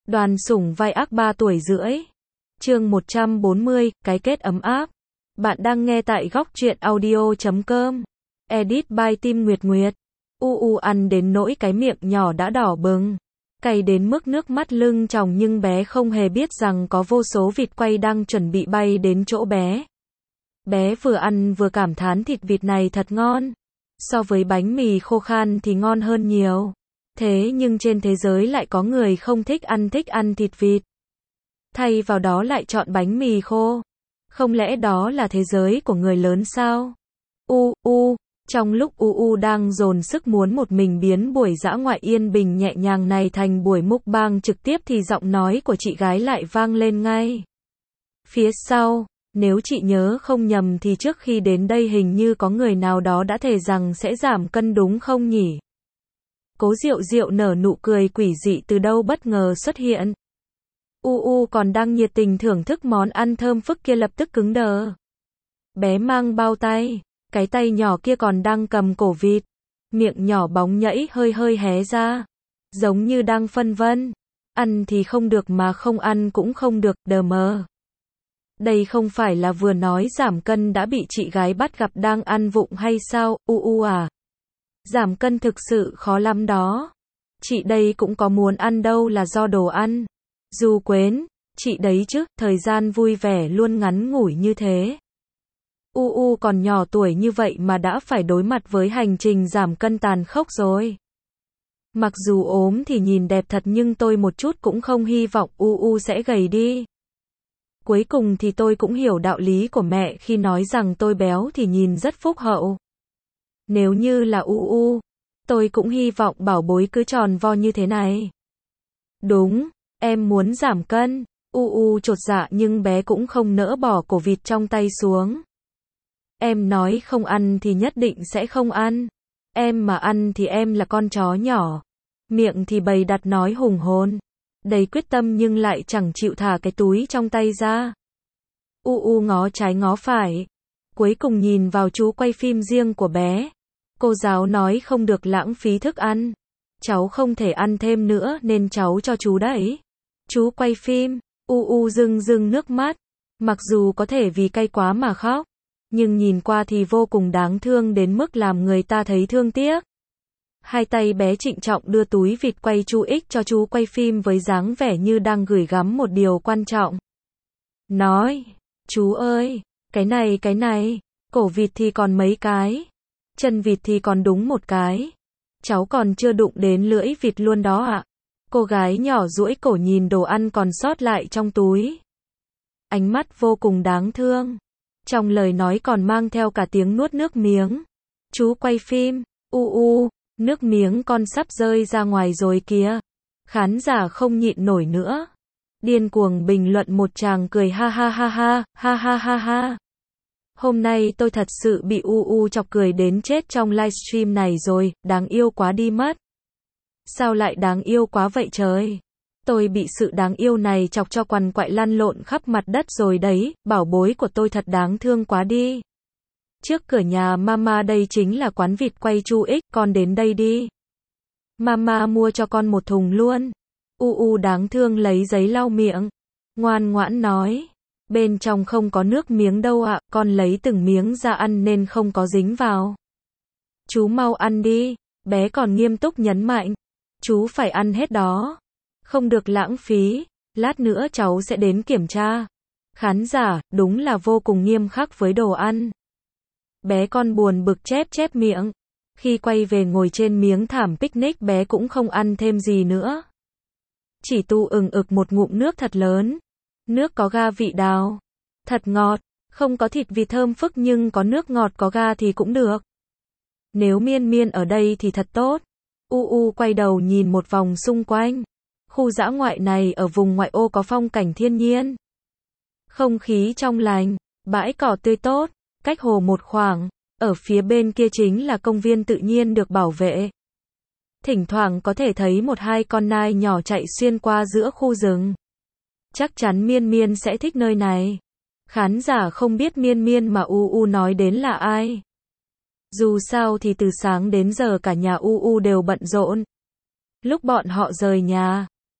Đoàn Sủng vai ác 3 tuổi rưỡi. Chương 140, cái kết ấm áp. Bạn đang nghe tại góc truyện audio.com. Edit by Tim Nguyệt Nguyệt. Ăn đến nỗi cái miệng nhỏ đã đỏ bừng. Cay đến mức nước mắt lưng tròng, nhưng bé không hề biết rằng có vô số vịt quay đang chuẩn bị bay đến chỗ bé. Bé vừa ăn vừa cảm thán thịt vịt này thật ngon. So với bánh mì khô khan thì ngon hơn nhiều. Thế nhưng trên thế giới lại có người không thích ăn thịt vịt. Thay vào đó lại chọn bánh mì khô. Không lẽ đó là thế giới của người lớn sao? Trong lúc đang dồn sức muốn một mình biến buổi dã ngoại yên bình nhẹ nhàng này thành buổi mukbang trực tiếp thì giọng nói của chị gái lại vang lên ngay. Phía sau, nếu chị nhớ không nhầm thì trước khi đến đây hình như có người nào đó đã thề rằng sẽ giảm cân đúng không nhỉ? Cố Diệu Diệu nở nụ cười quỷ dị từ đâu bất ngờ xuất hiện. Còn đang nhiệt tình thưởng thức món ăn thơm phức kia lập tức cứng đờ. Bé mang bao tay, cái tay nhỏ kia còn đang cầm cổ vịt, miệng nhỏ bóng nhẫy hơi hơi hé ra, giống như đang phân vân, ăn thì không được mà không ăn cũng không được, đờ mờ. Đây không phải là vừa nói giảm cân đã bị chị gái bắt gặp đang ăn vụng hay sao? À, giảm cân thực sự khó lắm đó. Chị đây cũng có muốn ăn đâu là do đồ ăn. Dù quến, chị đấy chứ, thời gian vui vẻ luôn ngắn ngủi như thế. Còn nhỏ tuổi như vậy mà đã phải đối mặt với hành trình giảm cân tàn khốc rồi. Mặc dù ốm thì nhìn đẹp thật nhưng tôi một chút cũng không hy vọng sẽ gầy đi. Cuối cùng thì tôi cũng hiểu đạo lý của mẹ khi nói rằng tôi béo thì nhìn rất phúc hậu. Nếu như là tôi cũng hy vọng bảo bối cứ tròn vo như thế này. Đúng, em muốn giảm cân. Chột dạ nhưng bé cũng không nỡ bỏ cổ vịt trong tay xuống. Em nói không ăn thì nhất định sẽ không ăn. Em mà ăn thì em là con chó nhỏ. Miệng thì bày đặt nói hùng hồn. Đầy quyết tâm nhưng lại chẳng chịu thả cái túi trong tay ra. Ngó trái ngó phải. Cuối cùng nhìn vào chú quay phim riêng của bé. Cô giáo nói không được lãng phí thức ăn. Cháu không thể ăn thêm nữa nên cháu cho chú đấy. Chú quay phim, rưng rưng nước mắt. Mặc dù có thể vì cay quá mà khóc, nhưng nhìn qua thì vô cùng đáng thương đến mức làm người ta thấy thương tiếc. Hai tay bé trịnh trọng đưa túi vịt quay chú X cho chú quay phim với dáng vẻ như đang gửi gắm một điều quan trọng. Nói, chú ơi, cái này, cổ vịt thì còn mấy cái, chân vịt thì còn đúng một cái. Cháu còn chưa đụng đến lưỡi vịt luôn đó ạ. Cô gái nhỏ duỗi cổ nhìn đồ ăn còn sót lại trong túi. Ánh mắt vô cùng đáng thương. Trong lời nói còn mang theo cả tiếng nuốt nước miếng. Chú quay phim, nước miếng con sắp rơi ra ngoài rồi kìa. Khán giả không nhịn nổi nữa. Điên cuồng bình luận một tràng cười ha ha ha ha, ha ha ha ha. Hôm nay tôi thật sự bị chọc cười đến chết trong livestream này rồi, đáng yêu quá đi mất. Sao lại đáng yêu quá vậy trời? Tôi bị sự đáng yêu này chọc cho quằn quại lăn lộn khắp mặt đất rồi đấy, bảo bối của tôi thật đáng thương quá đi. Trước cửa nhà mama đây chính là quán vịt quay chu X, con đến đây đi. Mama mua cho con một thùng luôn. Đáng thương lấy giấy lau miệng. Ngoan ngoãn nói. Bên trong không có nước miếng đâu ạ, con lấy từng miếng ra ăn nên không có dính vào. Chú mau ăn đi, bé còn nghiêm túc nhấn mạnh. Chú phải ăn hết đó. Không được lãng phí, lát nữa cháu sẽ đến kiểm tra. Khán giả, đúng là vô cùng nghiêm khắc với đồ ăn. Bé con buồn bực chép miệng. Khi quay về ngồi trên miếng thảm picnic bé cũng không ăn thêm gì nữa. Chỉ ực một ngụm nước thật lớn. Nước có ga vị đào. Thật ngọt, không có thịt vịt thơm phức nhưng có nước ngọt có ga thì cũng được. Nếu Miên ở đây thì thật tốt. Quay đầu nhìn một vòng xung quanh. Khu dã ngoại này ở vùng ngoại ô có phong cảnh thiên nhiên. Không khí trong lành, bãi cỏ tươi tốt, cách hồ một khoảng, ở phía bên kia chính là công viên tự nhiên được bảo vệ. Thỉnh thoảng có thể thấy một hai con nai nhỏ chạy xuyên qua giữa khu rừng. Chắc chắn Miên sẽ thích nơi này. Khán giả không biết Miên mà nói đến là ai. Dù sao thì từ sáng đến giờ cả nhà đều bận rộn. Lúc bọn họ rời nhà,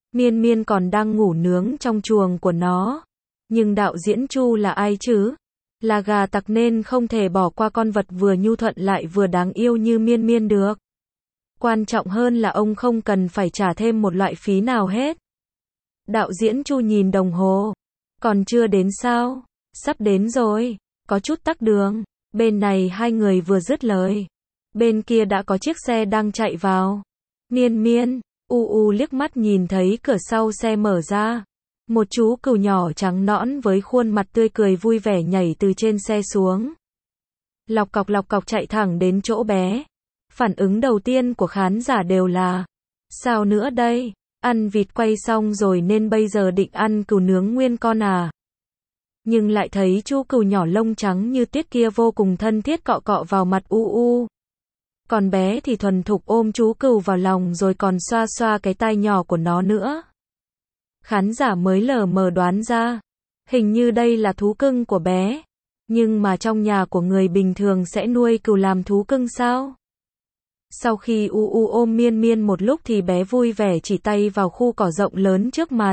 Miên Miên còn đang ngủ nướng trong chuồng của nó. Nhưng đạo diễn Chu là ai chứ? Là gà tặc nên không thể bỏ qua con vật vừa nhu thuận lại vừa đáng yêu như Miên Miên được. Quan trọng hơn là ông không cần phải trả thêm một loại phí nào hết. Đạo diễn Chu nhìn đồng hồ. Còn chưa đến sao? Sắp đến rồi. Có chút tắc đường. Bên này hai người vừa dứt lời. Bên kia đã có chiếc xe đang chạy vào. Miên Miên, liếc mắt nhìn thấy cửa sau xe mở ra. Một chú cừu nhỏ trắng nõn với khuôn mặt tươi cười vui vẻ nhảy từ trên xe xuống. Lọc cọc chạy thẳng đến chỗ bé. Phản ứng đầu tiên của khán giả đều là: sao nữa đây? Ăn vịt quay xong rồi nên bây giờ định ăn cừu nướng nguyên con à? Nhưng lại thấy chú cừu nhỏ lông trắng như tuyết kia vô cùng thân thiết cọ cọ vào mặt Còn bé thì thuần thục ôm chú cừu vào lòng rồi còn xoa xoa cái tai nhỏ của nó nữa. Khán giả mới lờ mờ đoán ra, hình như đây là thú cưng của bé. Nhưng mà trong nhà của người bình thường sẽ nuôi cừu làm thú cưng sao? Sau khi ôm Miên Miên một lúc thì bé vui vẻ chỉ tay vào khu cỏ rộng lớn trước mặt.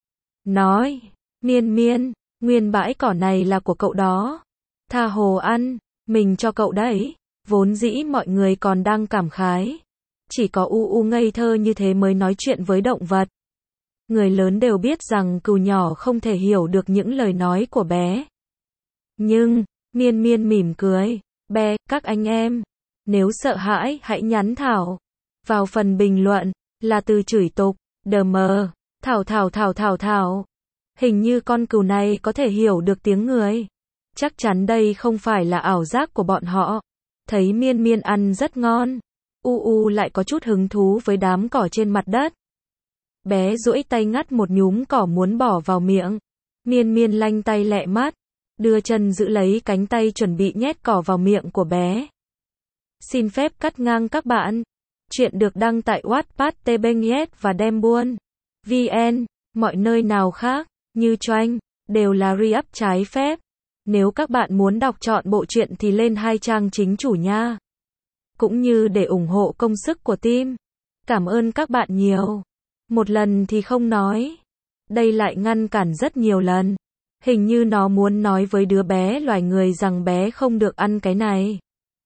Nói, Miên Miên, nguyên bãi cỏ này là của cậu đó. Tha hồ ăn, mình cho cậu đấy. Vốn dĩ mọi người còn đang cảm khái. Chỉ có ngây thơ như thế mới nói chuyện với động vật. Người lớn đều biết rằng cừu nhỏ không thể hiểu được những lời nói của bé. Nhưng, Miên Miên mỉm cười. Bé, các anh em, nếu sợ hãi hãy nhắn Thảo vào phần bình luận, là từ chửi tục, đờ mờ, Thảo. Hình như con cừu này có thể hiểu được tiếng người. Chắc chắn đây không phải là ảo giác của bọn họ. Thấy Miên Miên ăn rất ngon. Lại có chút hứng thú với đám cỏ trên mặt đất. Bé duỗi tay ngắt một nhúm cỏ muốn bỏ vào miệng. Miên Miên lanh tay lẹ mắt, đưa chân giữ lấy cánh tay chuẩn bị nhét cỏ vào miệng của bé. Xin phép cắt ngang các bạn. Chuyện được đăng tại Wattpad TBNS và Đem Buôn VN, mọi nơi nào khác, như Choanh, đều là re-up trái phép. Nếu các bạn muốn đọc trọn bộ truyện thì lên 2 trang chính chủ nha. Cũng như để ủng hộ công sức của team. Cảm ơn các bạn nhiều. Một lần thì không nói. Đây lại ngăn cản rất nhiều lần. Hình như nó muốn nói với đứa bé loài người rằng bé không được ăn cái này.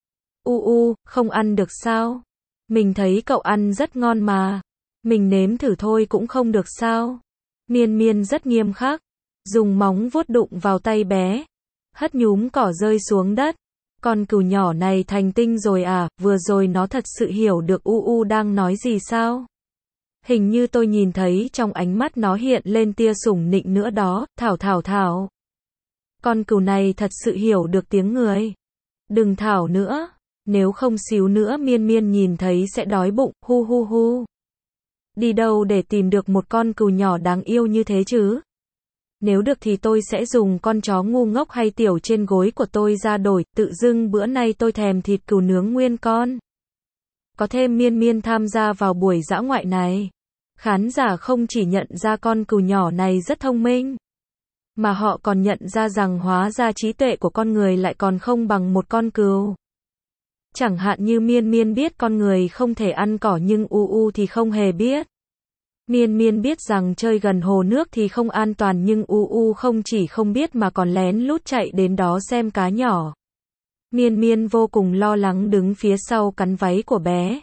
Không ăn được sao? Mình thấy cậu ăn rất ngon mà. Mình nếm thử thôi cũng không được sao? Miên Miên rất nghiêm khắc. Dùng móng vuốt đụng vào tay bé. Hất nhúm cỏ rơi xuống đất. Con cừu nhỏ này thành tinh rồi à? Vừa rồi nó thật sự hiểu được đang nói gì sao? Hình như tôi nhìn thấy trong ánh mắt nó hiện lên tia sủng nịnh nữa đó. Thảo. Con cừu này thật sự hiểu được tiếng người. Đừng thảo nữa. Nếu không xíu nữa Miên Miên nhìn thấy sẽ đói bụng. Hu. Đi đâu để tìm được một con cừu nhỏ đáng yêu như thế chứ? Nếu được thì tôi sẽ dùng con chó ngu ngốc hay tiểu trên gối của tôi ra đổi. Tự dưng bữa nay tôi thèm thịt cừu nướng nguyên con. Có thêm Miên Miên tham gia vào buổi dã ngoại này. Khán giả không chỉ nhận ra con cừu nhỏ này rất thông minh, mà họ còn nhận ra rằng hóa ra trí tuệ của con người lại còn không bằng một con cừu. Chẳng hạn như Miên Miên biết con người không thể ăn cỏ nhưng thì không hề biết. Miên Miên biết rằng chơi gần hồ nước thì không an toàn nhưng không chỉ không biết mà còn lén lút chạy đến đó xem cá nhỏ. Miên Miên vô cùng lo lắng đứng phía sau cắn váy của bé.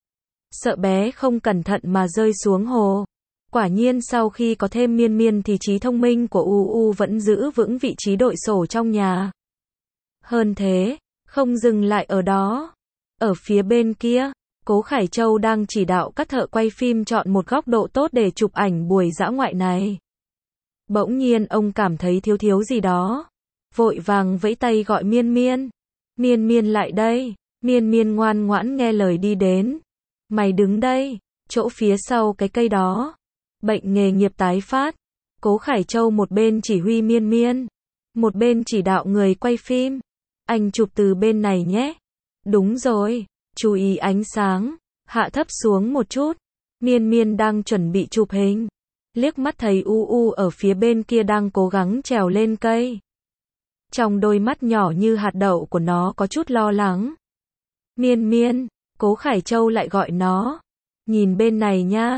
Sợ bé không cẩn thận mà rơi xuống hồ. Quả nhiên sau khi có thêm Miên Miên thì trí thông minh của vẫn giữ vững vị trí đội sổ trong nhà. Hơn thế, không dừng lại ở đó. Ở phía bên kia, Cố Khải Châu đang chỉ đạo các thợ quay phim chọn một góc độ tốt để chụp ảnh buổi dã ngoại này. Bỗng nhiên ông cảm thấy thiếu gì đó. Vội vàng vẫy tay gọi Miên Miên. Miên Miên lại đây. Miên Miên ngoan ngoãn nghe lời đi đến. Mày đứng đây, chỗ phía sau cái cây đó. Bệnh nghề nghiệp tái phát. Cố Khải Châu một bên chỉ huy Miên Miên, một bên chỉ đạo người quay phim. Anh chụp từ bên này nhé. Đúng rồi, chú ý ánh sáng, hạ thấp xuống một chút. Miên Miên đang chuẩn bị chụp hình. Liếc mắt thấy ở phía bên kia đang cố gắng trèo lên cây. Trong đôi mắt nhỏ như hạt đậu của nó có chút lo lắng. Miên Miên, Cố Khải Châu lại gọi nó. Nhìn bên này nha,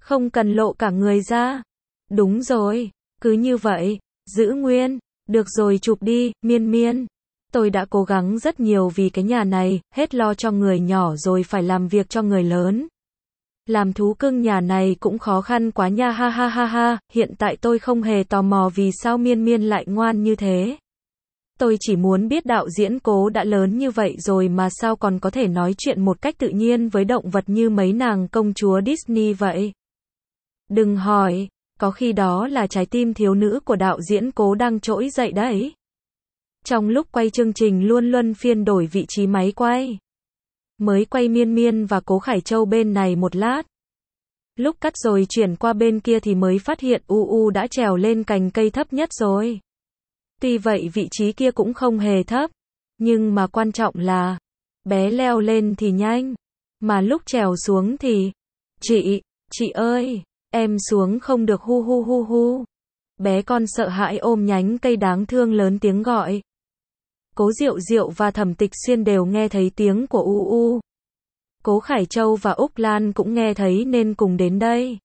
Không cần lộ cả người ra. Đúng rồi, cứ như vậy, giữ nguyên. Được rồi chụp đi, Miên Miên. Tôi đã cố gắng rất nhiều vì cái nhà này, hết lo cho người nhỏ rồi phải làm việc cho người lớn. Làm thú cưng nhà này cũng khó khăn quá nha ha ha ha ha, hiện tại tôi không hề tò mò vì sao Miên Miên lại ngoan như thế. Tôi chỉ muốn biết đạo diễn Cố đã lớn như vậy rồi mà sao còn có thể nói chuyện một cách tự nhiên với động vật như mấy nàng công chúa Disney vậy. Đừng hỏi, có khi đó là trái tim thiếu nữ của đạo diễn Cố đang trỗi dậy đấy. Trong lúc quay chương trình luôn luân phiên đổi vị trí máy quay. Mới quay Miên Miên và Cố Khải Châu bên này một lát. Lúc cắt rồi chuyển qua bên kia thì mới phát hiện UU đã trèo lên cành cây thấp nhất rồi. Tuy vậy vị trí kia cũng không hề thấp. Nhưng mà quan trọng là, bé leo lên thì nhanh. Mà lúc trèo xuống thì, chị ơi, em xuống không được hu hu hu hu. Bé con sợ hãi ôm nhánh cây đáng thương lớn tiếng gọi. Cố Diệu Diệu và Thẩm Tịch Xuyên đều nghe thấy tiếng của UU. Cố Khải Châu và Úc Lan cũng nghe thấy nên cùng đến đây.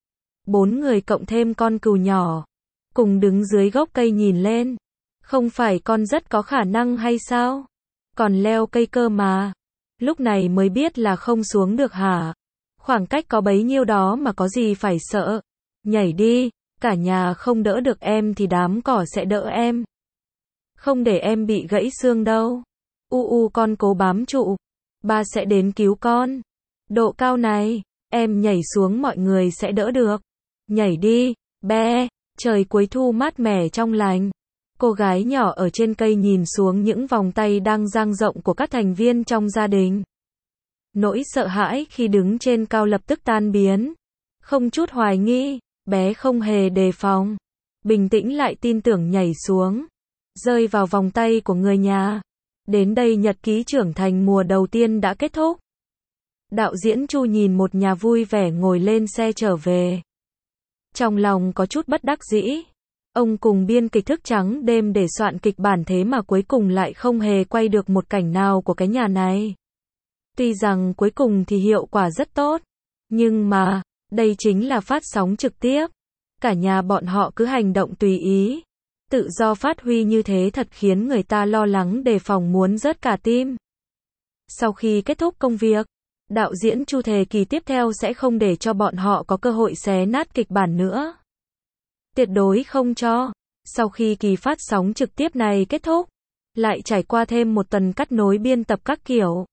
4 người cộng thêm con cừu nhỏ. Cùng đứng dưới gốc cây nhìn lên. Không phải con rất có khả năng hay sao? Còn leo cây cơ mà. Lúc này mới biết là không xuống được hả? Khoảng cách có bấy nhiêu đó mà có gì phải sợ. Nhảy đi, cả nhà không đỡ được em thì đám cỏ sẽ đỡ em. Không để em bị gãy xương đâu. Con cố bám trụ. Ba sẽ đến cứu con. Độ cao này, em nhảy xuống mọi người sẽ đỡ được. Nhảy đi, bé. Trời cuối thu mát mẻ trong lành. Cô gái nhỏ ở trên cây nhìn xuống những vòng tay đang dang rộng của các thành viên trong gia đình. Nỗi sợ hãi khi đứng trên cao lập tức tan biến. Không chút hoài nghi, bé không hề đề phòng. Bình tĩnh lại tin tưởng nhảy xuống. Rơi vào vòng tay của người nhà. Đến đây nhật ký trưởng thành mùa đầu tiên đã kết thúc. Đạo diễn Chu nhìn một nhà vui vẻ ngồi lên xe trở về. Trong lòng có chút bất đắc dĩ. Ông cùng biên kịch thức trắng đêm để soạn kịch bản thế mà cuối cùng lại không hề quay được một cảnh nào của cái nhà này. Tuy rằng cuối cùng thì hiệu quả rất tốt. Nhưng mà, đây chính là phát sóng trực tiếp. Cả nhà bọn họ cứ hành động tùy ý. Tự do phát huy như thế thật khiến người ta lo lắng đề phòng muốn rớt cả tim. Sau khi kết thúc công việc, đạo diễn Chu thề kỳ tiếp theo sẽ không để cho bọn họ có cơ hội xé nát kịch bản nữa. Tuyệt đối không cho. Sau khi kỳ phát sóng trực tiếp này kết thúc, lại trải qua thêm một tuần cắt nối biên tập các kiểu.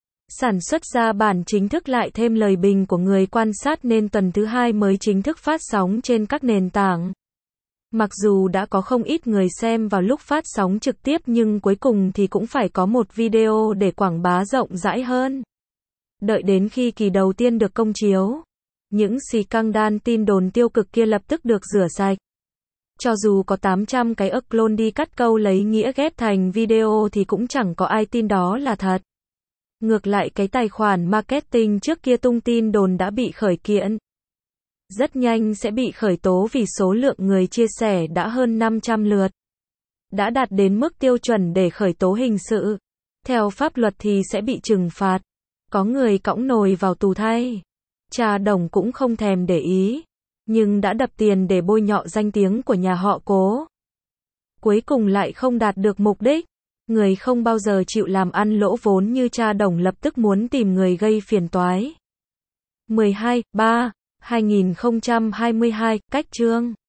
Sản xuất ra bản chính thức lại thêm lời bình của người quan sát nên tuần thứ 2 mới chính thức phát sóng trên các nền tảng. Mặc dù đã có không ít người xem vào lúc phát sóng trực tiếp nhưng cuối cùng thì cũng phải có một video để quảng bá rộng rãi hơn. Đợi đến khi kỳ đầu tiên được công chiếu, những scandal tin đồn tiêu cực kia lập tức được rửa sạch. Cho dù có 800 cái clone đi cắt câu lấy nghĩa ghép thành video thì cũng chẳng có ai tin đó là thật. Ngược lại cái tài khoản marketing trước kia tung tin đồn đã bị khởi kiện. Rất nhanh sẽ bị khởi tố vì số lượng người chia sẻ đã hơn 500 lượt. Đã đạt đến mức tiêu chuẩn để khởi tố hình sự. Theo pháp luật thì sẽ bị trừng phạt. Có người cõng nồi vào tù thay. Cha Đồng cũng không thèm để ý. Nhưng đã đập tiền để bôi nhọ danh tiếng của nhà họ Cố. Cuối cùng lại không đạt được mục đích. Người không bao giờ chịu làm ăn lỗ vốn như cha Đồng lập tức muốn tìm người gây phiền toái. 12/3/2022, cách chương